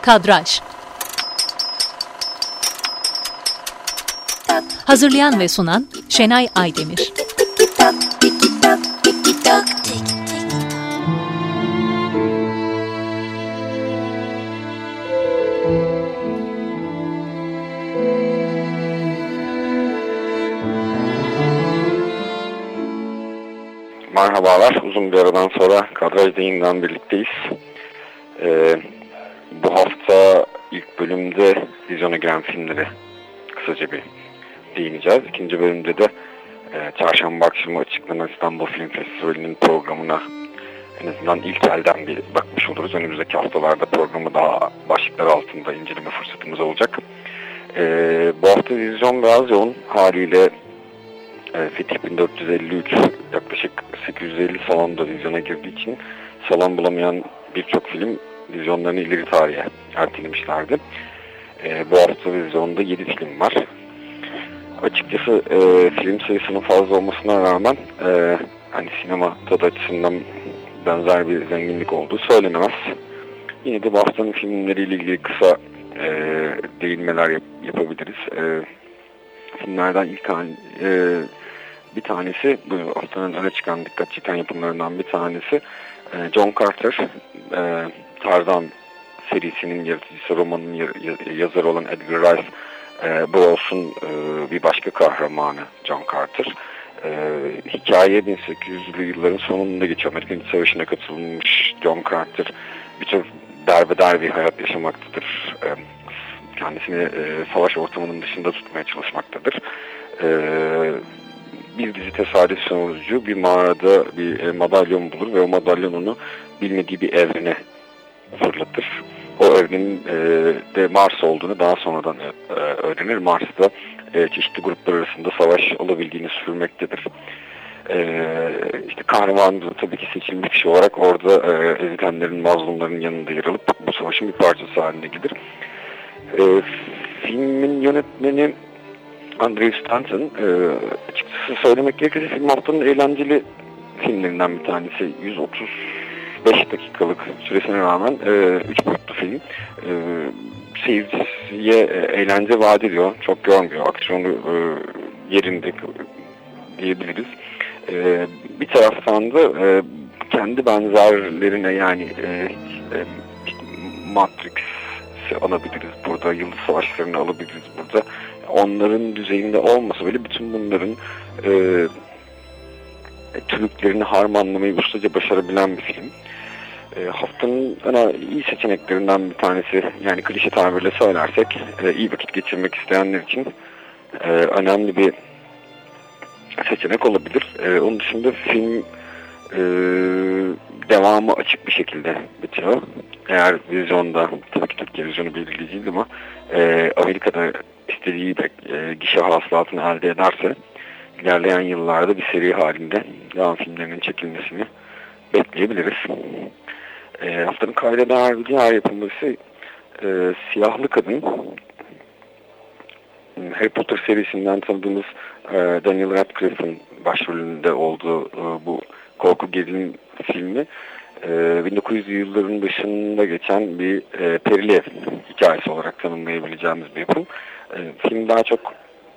Kadraj. Hazırlayan ve sunan Şenay Aydemir. Merhabalar, uzun bir aradan sonra Kadraj'da yeniden birlikteyiz. Bu hafta ilk bölümde vizyona giren filmlere kısaca bir değineceğiz. İkinci bölümde de çarşamba akşamı açıklanan İstanbul Film Festivali'nin programına en azından ilk elden bir bakmış oluruz. Önümüzdeki haftalarda programı daha başlıklar altında inceleme fırsatımız olacak. Bu hafta vizyon biraz yoğun haliyle. Fetih 1453 yaklaşık 850 salonda vizyona girdiği için salon bulamayan birçok film vizyonlarını ileri tarihe ertelemişlerdi. Bu hafta vizyonda 7 film var. Açıkçası film sayısının fazla olmasına rağmen hani sinema tadı açısından benzer bir zenginlik olduğu söylenemez. Yine de bu haftanın filmleriyle ilgili kısa değinmeler yapabiliriz. Filmlerden ilk bir tanesi, bu haftanın öne çıkan dikkat çeken yapımlarından bir tanesi John Carter, Tarzan serisinin yaratıcısı, romanın yazarı olan Edgar Rice Burroughs'un bir başka kahramanı John Carter. Hikaye 1800'lü yılların sonunda geçiyor. Amerikan İç Savaşı'na katılmış John Carter bir tür derbeder bir hayat yaşamaktadır. Kendisini savaş ortamının dışında tutmaya çalışmaktadır. Bir dizi tesadüf sonucu bir mağarada bir madalyon bulur ve o madalyon onu bilmediği bir evrene fırlatır. O evrenin de Mars olduğunu daha sonradan öğrenir. Mars'ta çeşitli gruplar arasında savaş olabildiğini sürmektedir. İşte kahraman da tabii ki seçilmiş kişi olarak orada ezilenlerin, mazlumların yanında yer alıp bu savaşın bir parçası haline gelir. Filmin yönetmeni Andrew Stanton, açıkçası söylemek gerekirse film haftanın eğlenceli filmlerinden bir tanesi. 135 dakikalık süresine rağmen 3 boyutlu film. Seyirciye eğlence vaat ediyor, çok yormuyor, aksiyonu yerinde diyebiliriz. Bir taraftan da kendi benzerlerine yani Matrix'i alabiliriz burada, Yıldız Savaşları'nı alabiliriz burada. Onların düzeyinde olmasa bile bütün bunların türlüklerini harmanlamayı ustaca başarabilen bir film. Haftanın iyi seçeneklerinden bir tanesi, yani klişe tabirle söylersek iyi vakit geçirmek isteyenler için önemli bir seçenek olabilir. Onun dışında film devamı açık bir şekilde bitiyor. Eğer vizyonda, tabii ki Türkiye vizyonu belirleyeceğiz ama Amerika'da istediği gişe hasılatını elde ederse ilerleyen yıllarda bir seri halinde devam filmlerinin çekilmesini bekleyebiliriz. Haftanın kayda değer bir diğer yapımı ise Siyahlı Kadın. Harry Potter serisinden tanıdığımız Daniel Radcliffe'ın başrolünde olduğu bu korku gerilim filmi 1900'lü yılların başında geçen bir perili ev hikayesi olarak tanımlayabileceğimiz bir yapım. Film daha çok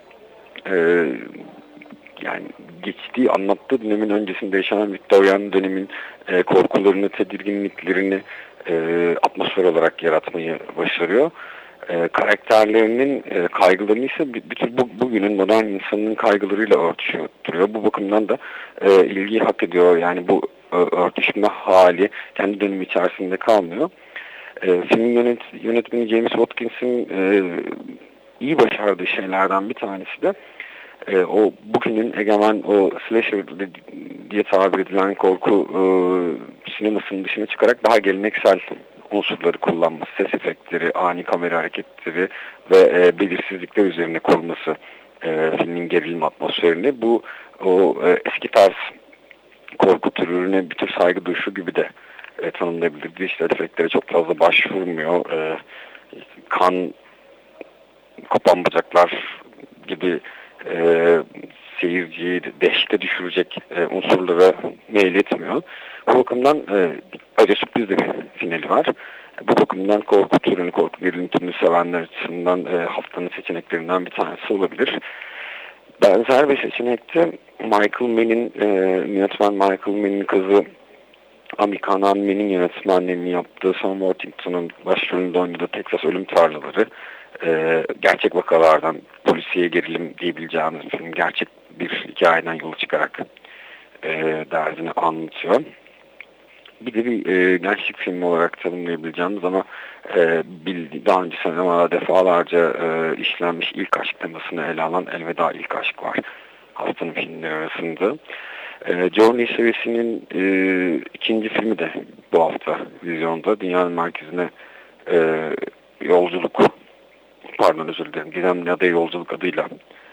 yani geçtiği, anlattığı dönemin öncesinde yaşanan Victorian dönemin korkularını, tedirginliklerini atmosfer olarak yaratmayı başarıyor. Karakterlerinin kaygılarını ise bir tür bugünün modern insanının kaygılarıyla örtüştürüyor. Bu bakımdan da ilgiyi hak ediyor. Yani bu örtüşme hali kendi dönemi içerisinde kalmıyor. Filmin yönetmeni James Watkins'in iyi başardığı şeylerden bir tanesi de o bugünün egemen o slasher diye tabir edilen korku sinemasının dışına çıkarak daha geleneksel unsurları kullanması, ses efektleri, ani kamera hareketleri ve belirsizlikler üzerine kurması filmin gerilim atmosferini, bu o eski tarz korku türüne bir tür saygı duyuşu gibi de tanımlayabilir. Dijital efektlere çok fazla başvurmuyor. Kan, kopan bacaklar gibi seyirciyi dehşete düşürecek unsurlara meyletmiyor. Bu bakımdan acı sürpriz de bir finali var. Bu bakımdan korku türünü, korku gerilim sevenler açısından haftanın seçeneklerinden bir tanesi olabilir. Benzer bir seçenekte Michael Mann'in, yönetmen Michael Mann'in kızı Amikana Mann'in yönetmenliğini yaptığı Sam Worthington'un başrolünde oynadığı Texas Ölüm Tarlaları, gerçek vakalardan polisiye gerilim diyebileceğimiz bir film, gerçek bir hikayeden yola çıkarak derdini anlatıyor. Bir de bir gençlik filmi olarak tanımlayabileceğimiz ama daha önce sinemada defalarca işlenmiş ilk aşk temasını ele alan Elveda İlk Aşk var haftanın filmleri arasında. Journey serisinin ikinci filmi de bu hafta vizyonda. Dünyanın merkezine yolculuk, Gizemli Adaya Yolculuk adıyla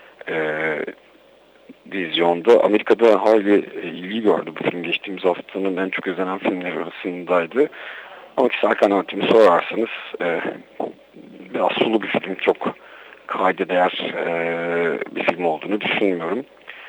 vizyonda. Amerika'da hayli ilgi gördü bu film. Geçtiğimiz haftanın en çok izlenen filmleri arasındaydı. Ama kişisel kanaatimi sorarsanız biraz sulu bir film, çok kayda değer bir film olduğunu düşünmüyorum.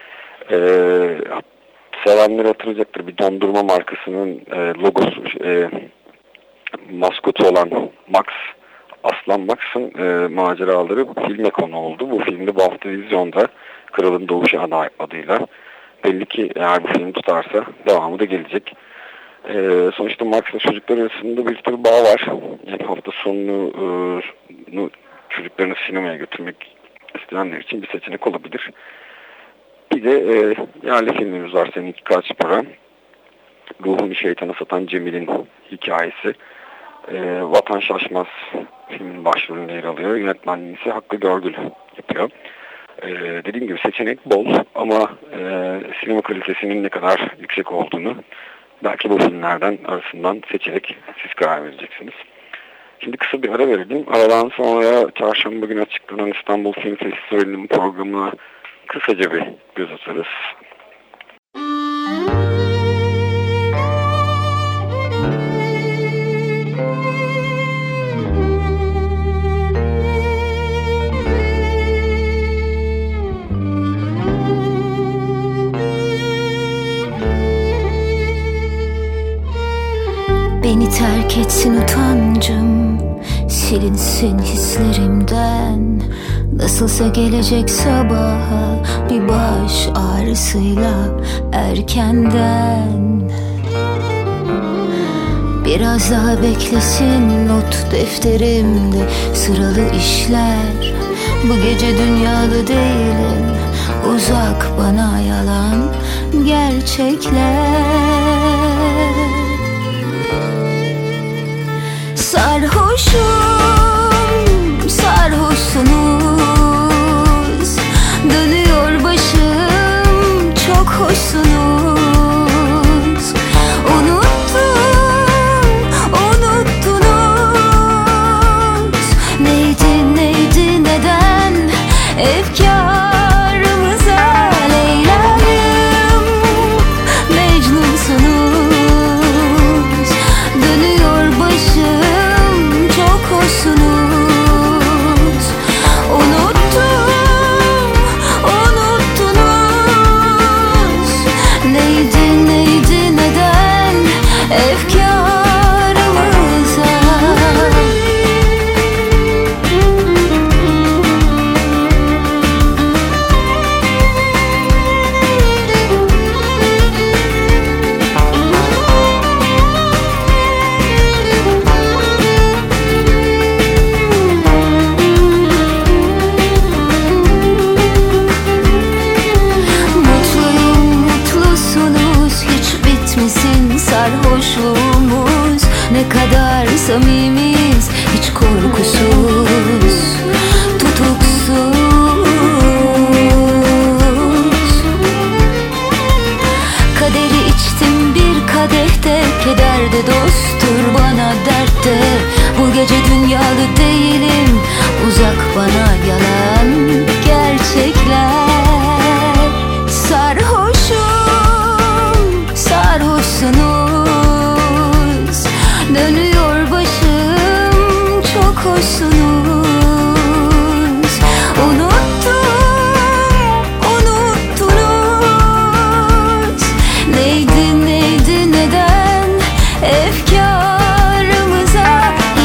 Sevenler hatırlayacaktır, bir dondurma markasının logosu, maskotu olan Max, Aslan Max'ın maceraları filme konu oldu. Bu filmde bu hafta vizyonda, Kralın Doğuşu adıyla. Belli ki eğer bu film tutarsa devamı da gelecek. Sonuçta Max'la çocuklar arasında bir tabi bağ var. Yani hafta sonunu çocuklarını sinemaya götürmek isteyenler için bir seçenek olabilir. Bir de yerli filmimiz var, senin kaç para. Ruhunu şeytana satan Cemil'in hikayesi. Vatan Şaşmaz filmin başrolünde yer alıyor. Yönetmenliği ise Hakkı Görgül yapıyor. Dediğim gibi seçenek bol ama sinema kalitesinin ne kadar yüksek olduğunu belki bu filmlerden arasından seçerek siz karar vereceksiniz. Şimdi kısa bir ara verelim. Aradan sonra çarşamba günü açıklanan İstanbul Film Festivali'nin programına kısaca bir göz atarız. Beni terk etsin utancım, silinsin hislerimden. Nasılsa gelecek sabaha bir baş ağrısıyla erkenden. Biraz daha beklesin not defterimde sıralı işler. Bu gece dünyalı değilim, uzak bana yalan gerçekler. Sarhoşum, sarhoşsunuz. Dönüyor başım, çok hoşsunuz. Unuttunuz. Neydi, neden efkarımıza Leyla'yım, Mecnunsunuz. Dönüyor başım, çok hoşsunuz. Unuttunuz. Neydi, neden efkarımıza. Mutlusunuz, hiç bitmesin sarhoşluğumuz. Ne kadar samimiyiz, hiç korkusuz, tutuksuz. Kaderi içtim bir kadehte, keder de dosttur bana dertte. Bu gece dünyalı değilim, uzak bana yalan gerçekler. Sarhoşum, sarhoşsunuz. Dönüyor başım, çok hoşsunuz. Unuttunuz. Neydi, neden efkarımıza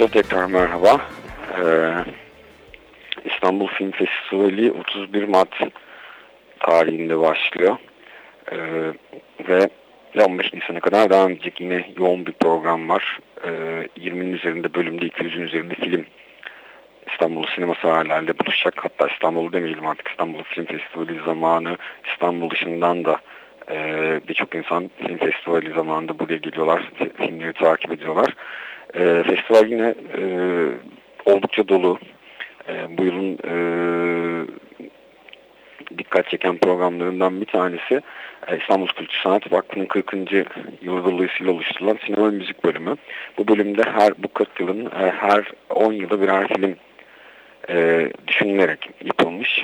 Tekrar merhaba. İstanbul Film Festivali 31 Mart tarihinde başlıyor. Ve 15 Nisan'a kadar devam edecek, yine yoğun bir program var. 20'nin üzerinde bölümde 200'ün üzerinde film İstanbul sinema sahalarıyla buluşacak. Hatta İstanbul demeyelim artık, İstanbul Film Festivali zamanı İstanbul dışından da birçok insan film festivali zamanında buraya geliyorlar, filmleri takip ediyorlar. Festival yine oldukça dolu. Bu yılın dikkat çeken programlarından bir tanesi İstanbul Kültür Sanat Vakfı'nın 40. yılı dolayısıyla oluşturulan sinema ve müzik bölümü. Bu bölümde bu 40 yılın her 10 yılı birer film düşünülerek yapılmış.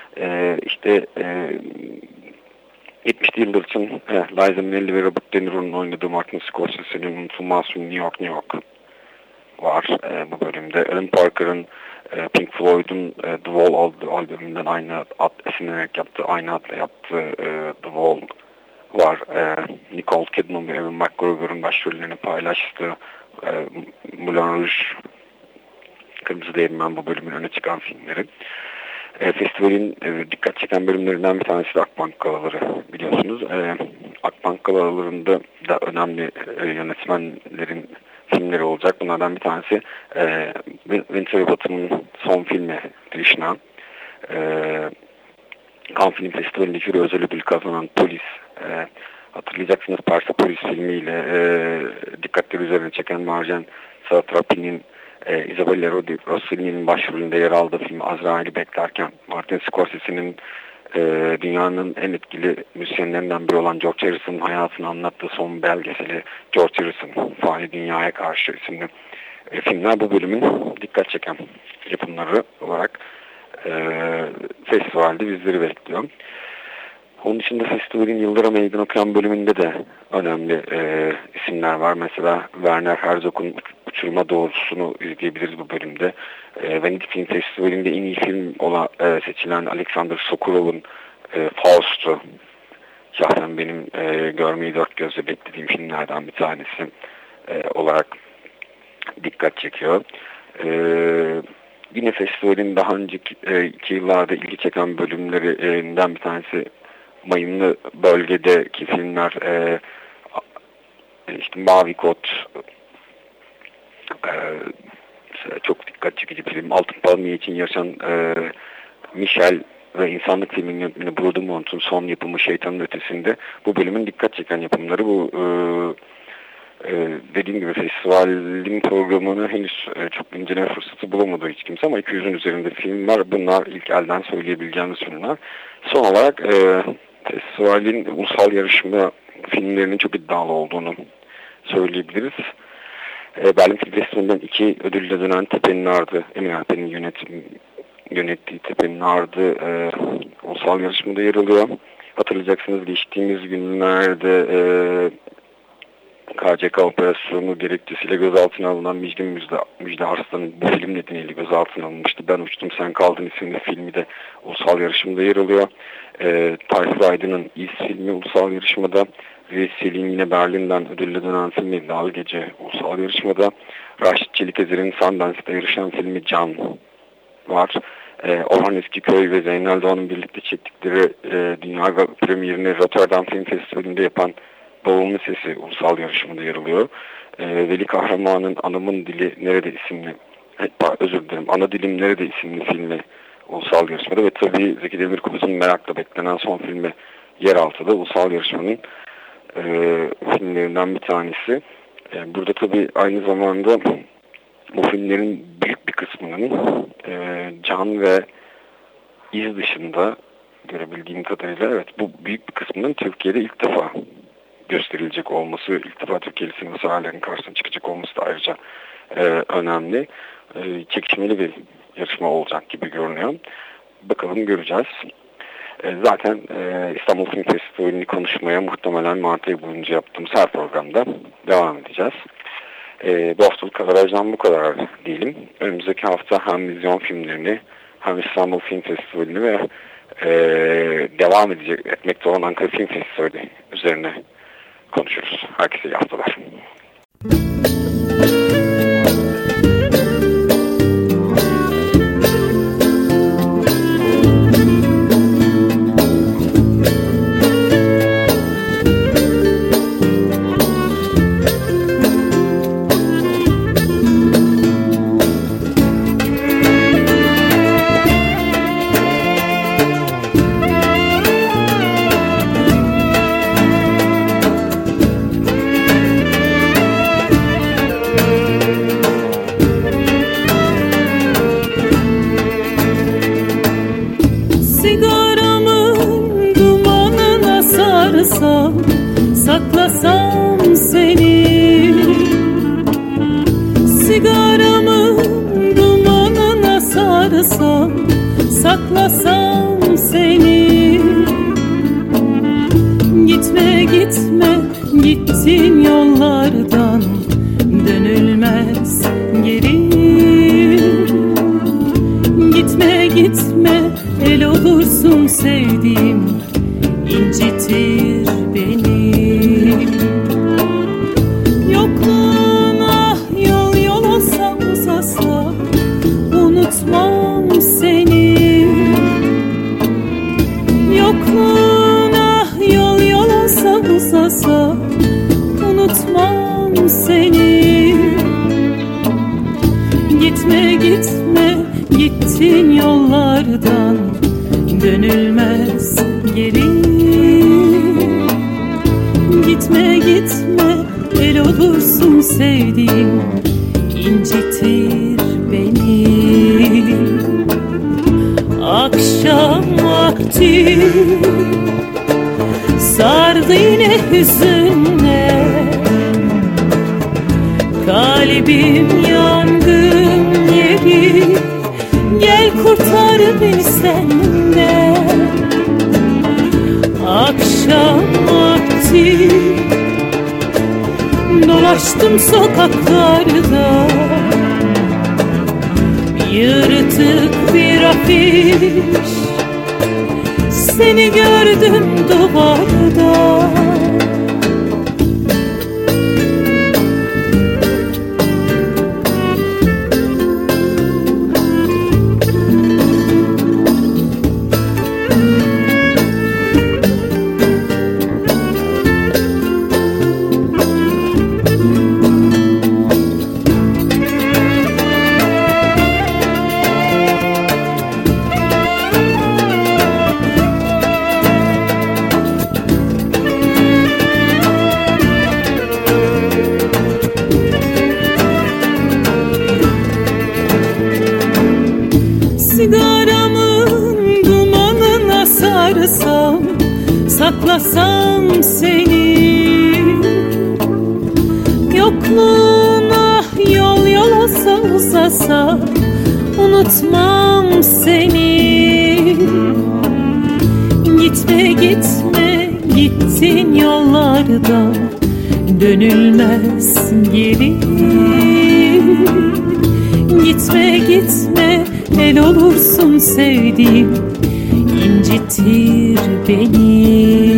70'li yıllar için Liza Minnelli ve Robert De Niro'nun oynadığı Martin Scorsese'nin unutulmaz filmi New York, New York var bu bölümde. Alan Parker'ın Pink Floyd'un The Wall albümünden aynı esinlenerek aynı adla yaptığı The Wall var. Nicole Kidman ve Evan McGregor'ın başrollerini paylaştığı Moulin Rouge, Kırmızı Değirmen bu bölümün öne çıkan filmleri. Festivalin dikkat çeken bölümlerinden bir tanesi de Akbank Galaları, biliyorsunuz. Akbank Galalarında da önemli yönetmenlerin filmleri olacak. Bunlardan bir tanesi Winter Bottom'ın son filmi Krishna. Cannes Film Festivali'nde jüri özel ödül kazanan Polis. Hatırlayacaksınız, Persepolis filmiyle dikkatleri üzerine çeken Marjane Satrapi'nin Isabella Rossellini'nin başrolünde yer aldığı film Azrail'i beklerken Martin Scorsese'nin dünyanın en etkili müzisyenlerinden biri olan George Harrison'ın hayatını anlattığı son belgeseli George Harrison, Fani Dünyaya Karşı isimli filmler bu bölümün dikkat çeken yapımları olarak festivalde bizleri bekliyor. Onun dışında festivalin Yıldıra Meydan Okuyan bölümünde de önemli isimler var. Mesela Werner Herzog'un Uçurma Doğrusunu izleyebiliriz bu bölümde. Venedik Film Festivali'nde en iyi film seçilen Alexander Sokulov'un Faust'u şahsen benim görmeyi dört gözle beklediğim filmlerden bir tanesi olarak dikkat çekiyor. Yine festivalin daha önceki 2 yıllarda ilgi çeken bölümlerinden bir tanesi Mayınlı bölgedeki filmler, Mavi Kod, çok dikkat çekici film. Altın Palmiye için yarışan Michel ve insanlık filminin yönetmeni Brodemont'un son yapımı Şeytanın Ötesi'nde bu bölümün dikkat çeken yapımları. Bu dediğim gibi festivalin programını henüz çok inceleme fırsatı bulamadı hiç kimse ama 200'ün üzerinde film var. Bunlar ilk elden söyleyebileceğimiz filmler. Son olarak festivalin ulusal yarışma filmlerinin çok iddialı olduğunu söyleyebiliriz. Berlin Film Festivali'nden 2 ödülle dönen Tepe'nin Ardı, Emin Alper'in yönettiği Tepe'nin Ardı ulusal yarışmada yer alıyor. Hatırlayacaksınız, geçtiğimiz günlerde KCK operasyonu gerekçesiyle gözaltına alınan Müjde Arslan'ın bu film nedeniyle gözaltına alınmıştı. Ben Uçtum Sen Kaldın isimli filmi de ulusal yarışmada yer alıyor. Tayfur Aydın'ın İz filmi ulusal yarışmada. Selin yine Berlin'den ödülle dönen filmi Dağ Gece ulusal yarışmada. Raşit Çelikezer'in Sundance'da yarışan filmi Can var. Orhan Eskiköy ve Zeynel Doğan'ın birlikte çektikleri dünya premierini Rotterdam Film Festivali'nde yapan Babamın Sesi ulusal yarışmada yer alıyor. Veli Kahraman'ın Anamın Dili Nerede isimli, Ana Dilim Nerede isimli filmi ulusal yarışmada ve tabii Zeki Demirkubuz'un merakla beklenen son filmi Yeraltı'da ulusal yarışmanın filmlerinden bir tanesi. Burada tabii aynı zamanda bu filmlerin büyük bir kısmının Can ve İz dışında görebildiğim kadarıyla bu büyük bir kısmının Türkiye'de ilk defa gösterilecek olması, ilk defa Türkiye'li sinema sahalarının karşısına çıkacak olması da ayrıca önemli. Çekişmeli bir yarışma olacak gibi görünüyor. Bakalım, göreceğiz. Zaten İstanbul Film Festivali'ni konuşmaya muhtemelen Mart ayı boyunca yaptığımız her programda devam edeceğiz. Bu haftalık kadarajdan bu kadar diyelim. Önümüzdeki hafta hem vizyon filmlerini hem İstanbul Film Festivali'ni ve devam etmekte olan Ankara Film Festivali üzerine konuşuruz. Herkese iyi haftalar. saklasam seni. Sigaramın dumanına sarsam, saklasam seni. Gitme gitme, gittin yollardan, dönülmez geri. Gitme gitme, el olursun sevdiğim, incitir beni. Yokluğuna yol yol olsa uzasa, unutmam seni. Yokluğuna yol yol olsa uzasa, unutmam seni. Gitme gitme, gittin yollardan, dönülmez geri. Gitme gitme, el olursun sevdiğim, incitir beni. Akşam vakti sardı yine hüzünle, kalbim yangın yeri. Gel kurtar beni senden. Akşam vakti dolaştım sokaklarda, yırtık bir afiş, seni gördüm duvarda. Sigaramın dumanına sarsam, saklasam seni. Yokluğuna yol yol olsa uzasa, unutmam seni. Gitme gitme, gittin yollarda, dönülmez geri. Gitme gitme, el olursun sevdiğim, incitir beni.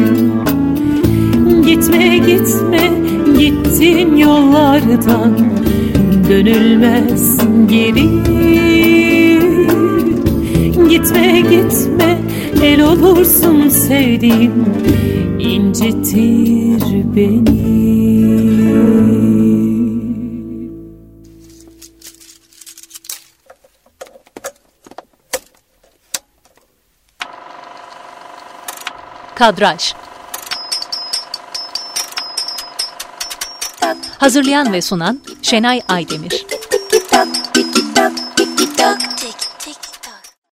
Gitme gitme, gittin yollardan, dönülmez geri. Gitme gitme, el olursun sevdiğim, incitir beni. Kadraj. Hazırlayan ve sunan Şenay Aydemir.